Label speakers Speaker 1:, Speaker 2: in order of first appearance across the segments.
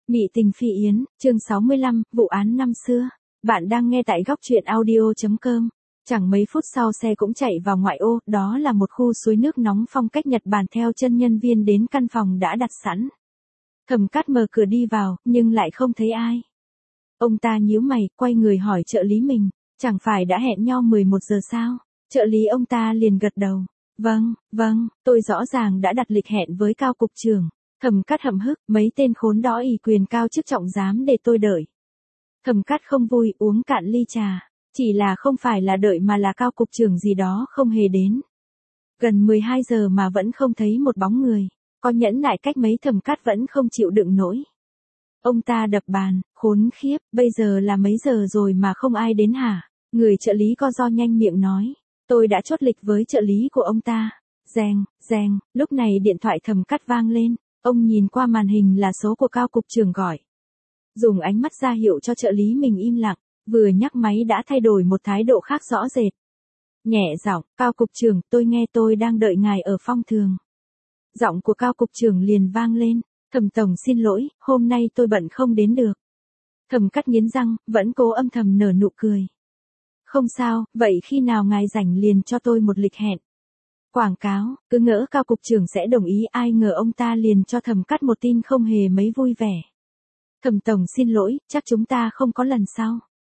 Speaker 1: Mị tình phi yến, chương 65, vụ án năm xưa. Bạn đang nghe tại góc truyện audio.com. Chẳng mấy phút sau xe cũng chạy vào ngoại ô, đó là một khu suối nước nóng phong cách Nhật Bản theo chân nhân viên đến căn phòng đã đặt sẵn. Thẩm Cát mở cửa đi vào, nhưng lại không thấy ai. Ông ta nhíu mày, quay người hỏi trợ lý mình, chẳng phải đã hẹn nhau 11 giờ sao? Trợ lý ông ta liền gật đầu. Vâng, tôi rõ ràng đã đặt lịch hẹn với Cao cục trưởng. Thẩm Cát hậm hực, mấy tên khốn đó ỷ quyền cao chức trọng dám để tôi đợi. Thẩm Cát không vui, uống cạn ly trà. Chỉ là không phải là đợi mà là Cao cục trưởng gì đó không hề đến. Gần 12 giờ mà vẫn không thấy một bóng người. Có nhẫn nại cách mấy Thẩm Cát vẫn không chịu đựng nổi. Ông ta đập bàn, khốn khiếp, bây giờ là mấy giờ rồi mà không ai đến hả? Người trợ lý co ro nhanh miệng nói. Tôi đã chốt lịch với trợ lý của ông ta. Reng, lúc này điện thoại Thẩm Cát vang lên. Ông nhìn qua màn hình là số của Cao cục trưởng gọi. Dùng ánh mắt ra hiệu cho trợ lý mình im lặng, vừa nhắc máy đã thay đổi một thái độ khác rõ rệt. Nhẹ giọng, Cao cục trưởng, tôi nghe tôi đang đợi ngài ở phong thường. Giọng của Cao cục trưởng liền vang lên, Thẩm tổng xin lỗi, hôm nay tôi bận không đến được. Thẩm Cát nghiến răng, vẫn cố âm thầm nở nụ cười. Không sao, vậy khi nào ngài rảnh liền cho tôi một lịch hẹn. Quảng cáo, cứ ngỡ Cao cục trưởng sẽ đồng ý, ai ngờ ông ta liền cho Thẩm Cát một tin không hề mấy vui vẻ. Thẩm tổng xin lỗi, chắc chúng ta không có lần sau.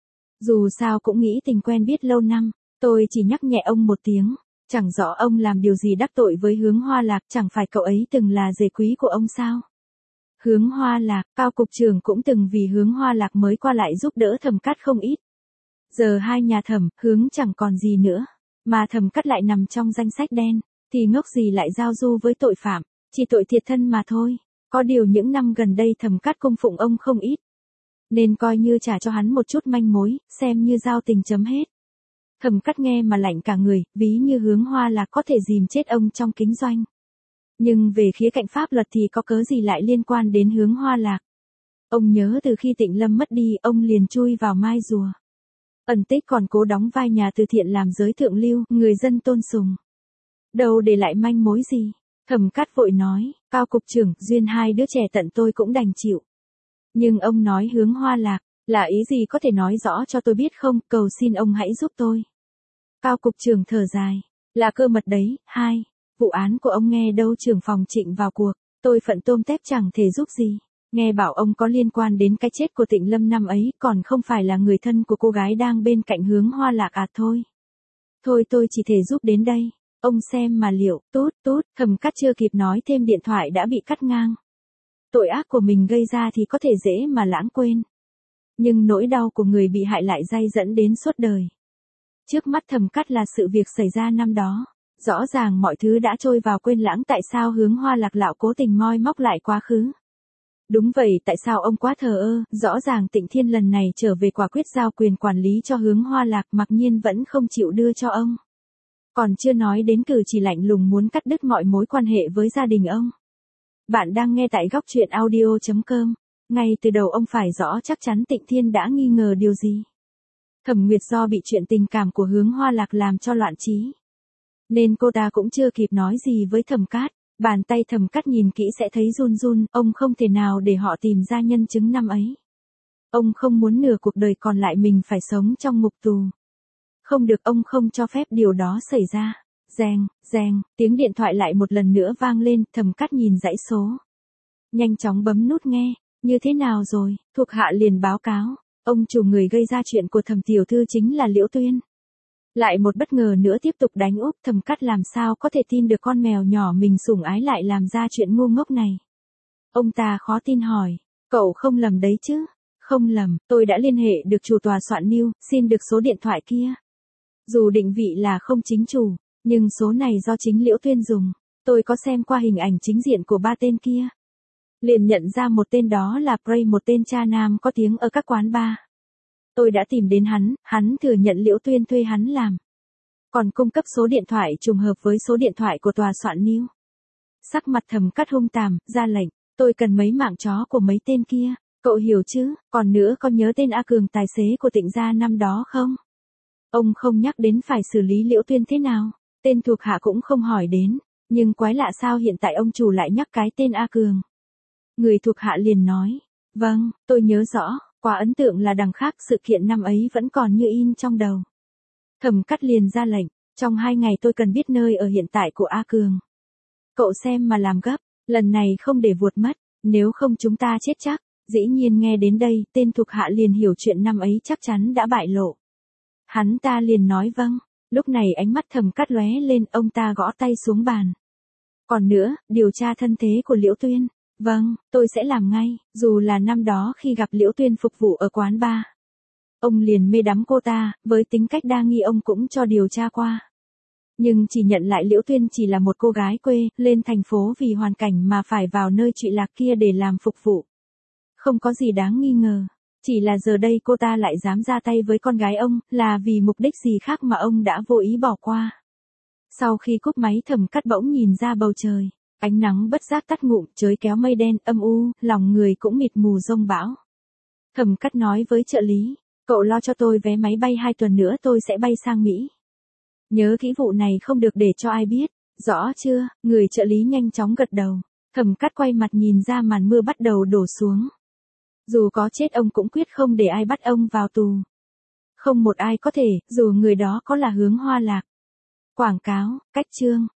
Speaker 1: Dù sao cũng nghĩ tình quen biết lâu năm, tôi chỉ nhắc nhẹ ông một tiếng, chẳng rõ ông làm điều gì đắc tội với Hướng Hoa Lạc, chẳng phải cậu ấy từng là rể quý của ông sao? Hướng Hoa Lạc, Cao cục trưởng cũng từng vì Hướng Hoa Lạc mới qua lại giúp đỡ Thẩm Cát không ít. Giờ hai nhà Thẩm, Hướng chẳng còn gì nữa. Mà Thẩm Cát lại nằm trong danh sách đen, thì ngốc gì lại giao du với tội phạm, chỉ tội thiệt thân mà thôi. Có điều những năm gần đây Thẩm Cát cung phụng ông không ít, nên coi như trả cho hắn một chút manh mối, xem như giao tình chấm hết. Thẩm Cát nghe mà lạnh cả người, ví như Hướng Hoa Lạc có thể dìm chết ông trong kinh doanh. Nhưng về khía cạnh pháp luật thì có cớ gì lại liên quan đến Hướng Hoa Lạc. Ông nhớ từ khi Tịnh Lâm mất đi, ông liền chui vào mai rùa. Ẩn tích còn cố đóng vai nhà từ thiện làm giới thượng lưu, người dân tôn sùng. Đâu để lại manh mối gì? Thẩm Cát vội nói, Cao cục trưởng, duyên hai đứa trẻ tận tôi cũng đành chịu. Nhưng ông nói Hướng Hoa Lạc, là ý gì có thể nói rõ cho tôi biết không, cầu xin ông hãy giúp tôi. Cao cục trưởng thở dài, là cơ mật đấy, vụ án của ông nghe đâu trưởng phòng Trịnh vào cuộc, tôi phận tôm tép chẳng thể giúp gì. Nghe bảo ông có liên quan đến cái chết của Tịnh Lâm năm ấy, còn không phải là người thân của cô gái đang bên cạnh Hướng Hoa Lạc à? Thôi tôi chỉ thể giúp đến đây. Ông xem mà liệu, tút, Thẩm Cát chưa kịp nói thêm điện thoại đã bị cắt ngang. Tội ác của mình gây ra thì có thể dễ mà lãng quên. Nhưng nỗi đau của người bị hại lại dai dẫn đến suốt đời. Trước mắt Thẩm Cát là sự việc xảy ra năm đó. Rõ ràng mọi thứ đã trôi vào quên lãng, tại sao Hướng Hoa Lạc lão cố tình moi móc lại quá khứ. Đúng vậy, tại sao ông quá thờ ơ, rõ ràng Tịnh Thiên lần này trở về quả quyết giao quyền quản lý cho Hướng Hoa Lạc, mặc nhiên vẫn không chịu đưa cho ông. Còn chưa nói đến cử chỉ lạnh lùng muốn cắt đứt mọi mối quan hệ với gia đình ông. Bạn đang nghe tại góc truyện audio.com. Ngay từ đầu ông phải rõ chắc chắn Tịnh Thiên đã nghi ngờ điều gì. Thẩm Nguyệt do bị chuyện tình cảm của Hướng Hoa Lạc làm cho loạn trí, nên cô ta cũng chưa kịp nói gì với Thẩm Cát. Bàn tay Thẩm Cát nhìn kỹ sẽ thấy run, ông không thể nào để họ tìm ra nhân chứng năm ấy. Ông không muốn nửa cuộc đời còn lại mình phải sống trong ngục tù. Không được, ông không cho phép điều đó xảy ra. Reng, tiếng điện thoại lại một lần nữa vang lên, Thẩm Cát nhìn dãy số. Nhanh chóng bấm nút nghe, như thế nào rồi, thuộc hạ liền báo cáo, ông chủ người gây ra chuyện của Thẩm tiểu thư chính là Liễu Tuyên. Lại một bất ngờ nữa tiếp tục đánh úp, Thẩm Cát làm sao có thể tin được con mèo nhỏ mình sủng ái lại làm ra chuyện ngu ngốc này. Ông ta khó tin hỏi, cậu không lầm đấy chứ? Không lầm, tôi đã liên hệ được chủ tòa soạn New, xin được số điện thoại kia. Dù định vị là không chính chủ, nhưng số này do chính Liễu Tuyên dùng. Tôi có xem qua hình ảnh chính diện của ba tên kia. Liền nhận ra một tên đó là Prey, một tên cha nam có tiếng ở các quán bar. Tôi đã tìm đến hắn thừa nhận Liễu Tuyên thuê hắn làm. Còn cung cấp số điện thoại trùng hợp với số điện thoại của tòa soạn New. Sắc mặt Thẩm Cát hung tàn, ra lệnh, tôi cần mấy mạng chó của mấy tên kia, cậu hiểu chứ, còn nữa con nhớ tên A Cường tài xế của Tịnh gia năm đó không? Ông không nhắc đến phải xử lý Liễu Tuyên thế nào, tên thuộc hạ cũng không hỏi đến, nhưng quái lạ sao hiện tại ông chủ lại nhắc cái tên A Cường. Người thuộc hạ liền nói, Vâng, tôi nhớ rõ, quá ấn tượng là đằng khác sự kiện năm ấy vẫn còn như in trong đầu. Thẩm Cắt liền ra lệnh, trong 2 ngày tôi cần biết nơi ở hiện tại của A Cường. Cậu xem mà làm gấp, lần này không để vuột mất, nếu không chúng ta chết chắc. Dĩ nhiên nghe đến đây, tên thuộc hạ liền hiểu chuyện năm ấy chắc chắn đã bại lộ. Hắn ta liền nói vâng, lúc này ánh mắt Thẩm Cắt lóe lên, ông ta gõ tay xuống bàn. Còn nữa, điều tra thân thế của Liễu Tuyên. Vâng, tôi sẽ làm ngay, dù là năm đó khi gặp Liễu Tuyên phục vụ ở quán bar. Ông liền mê đắm cô ta, với tính cách đa nghi ông cũng cho điều tra qua. Nhưng chỉ nhận lại Liễu Tuyên chỉ là một cô gái quê, lên thành phố vì hoàn cảnh mà phải vào nơi trụy lạc kia để làm phục vụ. Không có gì đáng nghi ngờ, chỉ là giờ đây cô ta lại dám ra tay với con gái ông, là vì mục đích gì khác mà ông đã vô ý bỏ qua. Sau khi cúp máy Thẩm Cắt bỗng nhìn ra bầu trời, ánh nắng bất giác tắt ngụm, trời kéo mây đen âm u, lòng người cũng mịt mù giông bão. Thẩm Cắt nói với trợ lý, cậu lo cho tôi vé máy bay 2 tuần nữa tôi sẽ bay sang Mỹ. Nhớ kỹ vụ này không được để cho ai biết, rõ chưa? Người trợ lý nhanh chóng gật đầu. Thẩm Cắt quay mặt nhìn ra màn mưa bắt đầu đổ xuống. Dù có chết ông cũng quyết không để ai bắt ông vào tù. Không một ai có thể, dù người đó có là Hướng Hoa Lạc. Quảng cáo, cách chương.